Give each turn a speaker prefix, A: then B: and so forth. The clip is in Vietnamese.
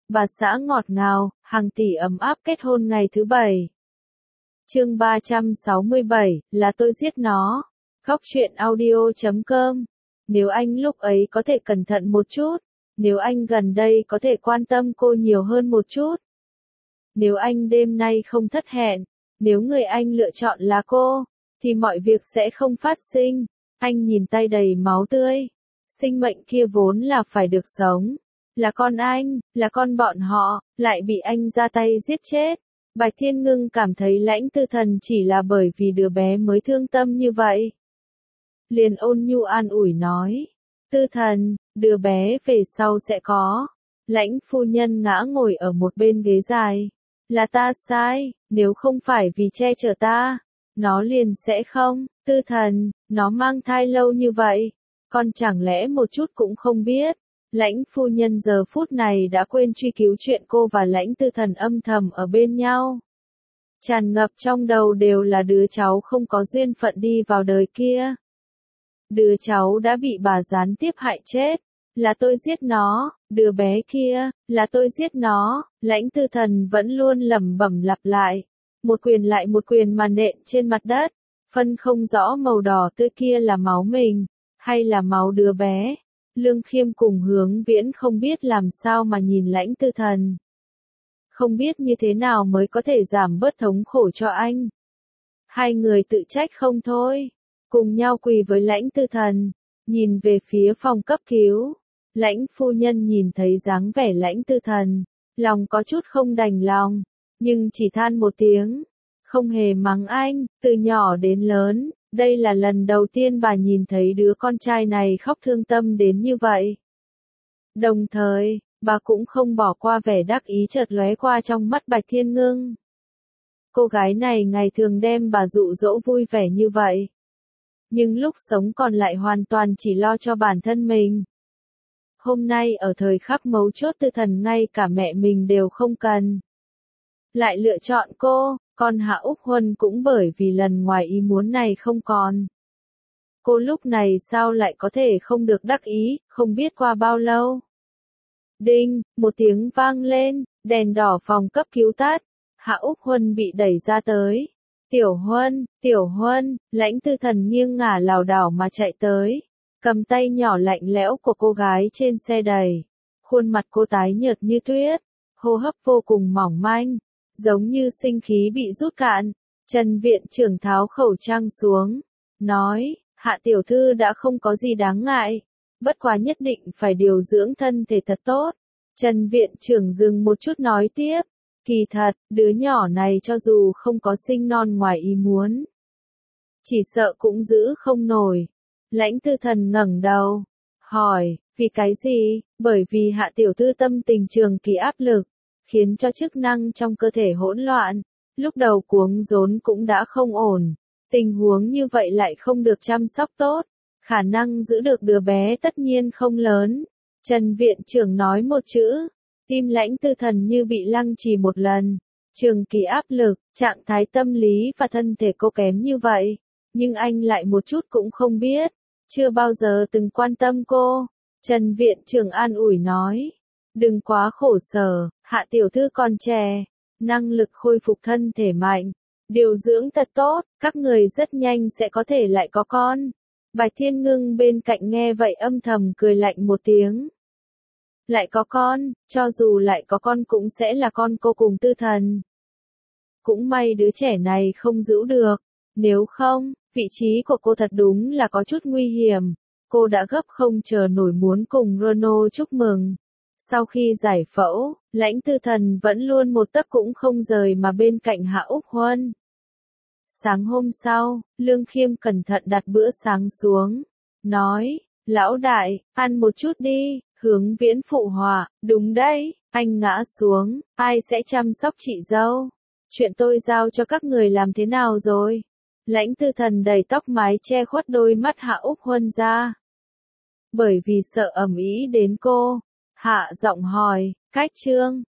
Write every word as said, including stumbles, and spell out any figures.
A: bà xã ngọt ngào, hàng tỷ ấm áp kết hôn ngày thứ bảy. Chương ba trăm sáu mươi bảy, là tôi giết nó. Góc truyện audio chấm com. Nếu anh lúc ấy có thể cẩn thận một chút, nếu anh gần đây có thể quan tâm cô nhiều hơn một chút, nếu anh đêm nay không thất hẹn, nếu người anh lựa chọn là cô, thì mọi việc sẽ không phát sinh. Anh nhìn tay đầy máu tươi. Sinh mệnh kia vốn là phải được sống. Là con anh, là con bọn họ, lại bị anh ra tay giết chết. Bạch Thiên Ngưng cảm thấy Lãnh Tư Thần chỉ là bởi vì đứa bé mới thương tâm như vậy. Liền ôn nhu an ủi nói. Tư Thần, đứa bé về sau sẽ có. Lãnh phu nhân ngã ngồi ở một bên ghế dài. Là ta sai, nếu không phải vì che chở ta, nó liền sẽ không. Tư Thần, nó mang thai lâu như vậy, con chẳng lẽ một chút cũng không biết. Lãnh phu nhân giờ phút này đã quên truy cứu chuyện cô và Lãnh Tư Thần âm thầm ở bên nhau. Tràn ngập trong đầu đều là đứa cháu không có duyên phận đi vào đời kia. Đứa cháu đã bị bà gián tiếp hại chết. Là tôi giết nó, đứa bé kia, là tôi giết nó. Lãnh Tư Thần vẫn luôn lẩm bẩm lặp lại. Một quyền lại một quyền mà nện trên mặt đất. Phân không rõ màu đỏ tươi kia là máu mình, hay là máu đứa bé. Lương Khiêm cùng Hướng Viễn không biết làm sao mà nhìn Lãnh Tư Thần. Không biết như thế nào mới có thể giảm bớt thống khổ cho anh. Hai người tự trách không thôi. Cùng nhau quỳ với Lãnh Tư Thần. Nhìn về phía phòng cấp cứu. Lãnh phu nhân nhìn thấy dáng vẻ Lãnh Tư Thần. Lòng có chút không đành lòng. Nhưng chỉ than một tiếng. Không hề mắng anh, từ nhỏ đến lớn. Đây là lần đầu tiên bà nhìn thấy đứa con trai này khóc thương tâm đến như vậy. Đồng thời, bà cũng không bỏ qua vẻ đắc ý chợt lóe qua trong mắt Bạch Thiên Ngưng. Cô gái này ngày thường đem bà dụ dỗ vui vẻ như vậy. Nhưng lúc sống còn lại hoàn toàn chỉ lo cho bản thân mình. Hôm nay ở thời khắc mấu chốt Tư Thần ngay cả mẹ mình đều không cần. Lại lựa chọn cô. Còn Hạ Úc Huân cũng bởi vì lần ngoài ý muốn này không còn. Cô lúc này sao lại có thể không được đắc ý, không biết qua bao lâu. Đinh, một tiếng vang lên, đèn đỏ phòng cấp cứu tắt. Hạ Úc Huân bị đẩy ra tới. Tiểu Huân, Tiểu Huân, Lãnh Tư Thần nghiêng ngả lảo đảo mà chạy tới. Cầm tay nhỏ lạnh lẽo của cô gái trên xe đẩy. Khuôn mặt cô tái nhợt như tuyết, hô hấp vô cùng mỏng manh. Giống như sinh khí bị rút cạn. Trần viện trưởng tháo khẩu trang xuống. Nói, Hạ tiểu thư đã không có gì đáng ngại. Bất quá nhất định phải điều dưỡng thân thể thật tốt. Trần viện trưởng dừng một chút nói tiếp. Kỳ thật, đứa nhỏ này cho dù không có sinh non ngoài ý muốn, chỉ sợ cũng giữ không nổi. Lãnh Tư Thần ngẩng đầu. Hỏi, vì cái gì? Bởi vì Hạ tiểu thư tâm tình trường kỳ áp lực. Khiến cho chức năng trong cơ thể hỗn loạn, lúc đầu cuống rốn cũng đã không ổn, tình huống như vậy lại không được chăm sóc tốt, khả năng giữ được đứa bé tất nhiên không lớn. Trần viện trưởng nói một chữ, tim Lãnh Tư Thần như bị lăng trì một lần, trường kỳ áp lực, trạng thái tâm lý và thân thể cô kém như vậy, nhưng anh lại một chút cũng không biết, chưa bao giờ từng quan tâm cô. Trần viện trưởng an ủi nói. Đừng quá khổ sở, Hạ tiểu thư còn trẻ, năng lực khôi phục thân thể mạnh, điều dưỡng thật tốt, các người rất nhanh sẽ có thể lại có con. Bạch Thiên Ngưng bên cạnh nghe vậy âm thầm cười lạnh một tiếng. Lại có con, cho dù lại có con cũng sẽ là con cô cùng Tư Thần. Cũng may đứa trẻ này không giữ được, nếu không, vị trí của cô thật đúng là có chút nguy hiểm. Cô đã gấp không chờ nổi muốn cùng Rono chúc mừng. Sau khi giải phẫu, Lãnh Tư Thần vẫn luôn một tấc cũng không rời mà bên cạnh Hạ Úc Huân. Sáng hôm sau, Lương Khiêm cẩn thận đặt bữa sáng xuống. Nói, lão đại, ăn một chút đi. Hướng Viễn phụ họa, đúng đấy, anh ngã xuống, ai sẽ chăm sóc chị dâu? Chuyện tôi giao cho các người làm thế nào rồi? Lãnh Tư Thần đầy tóc mái che khuất đôi mắt Hạ Úc Huân ra. Bởi vì sợ ầm ĩ đến cô, hạ giọng hỏi, cách trương,